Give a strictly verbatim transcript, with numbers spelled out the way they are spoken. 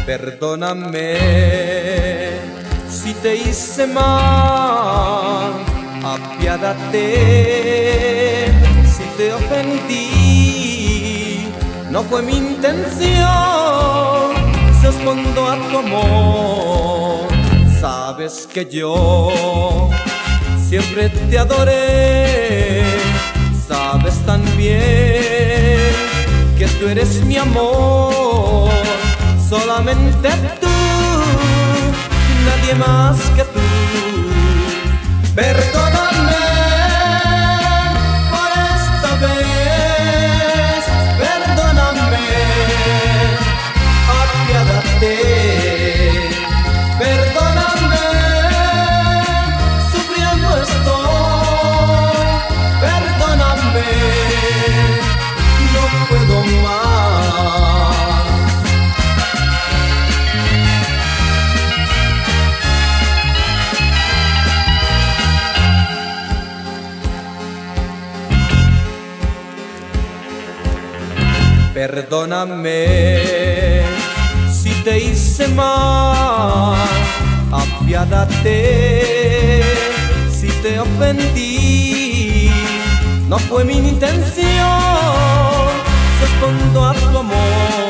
Perdóname si te hice mal, apiádate si te ofendí. No fue mi intención, respondo a tu amor. Sabes que yo siempre te adoré, sabes también que tú eres mi amor. Solamente tú, nadie más que tú. Perdóname por esta vez, perdóname, apiádate. Perdóname, sufriendo estoy. Perdóname, no puedo más. Perdóname si te hice mal, apiádate si te ofendí. No fue mi intención, respondo a tu amor.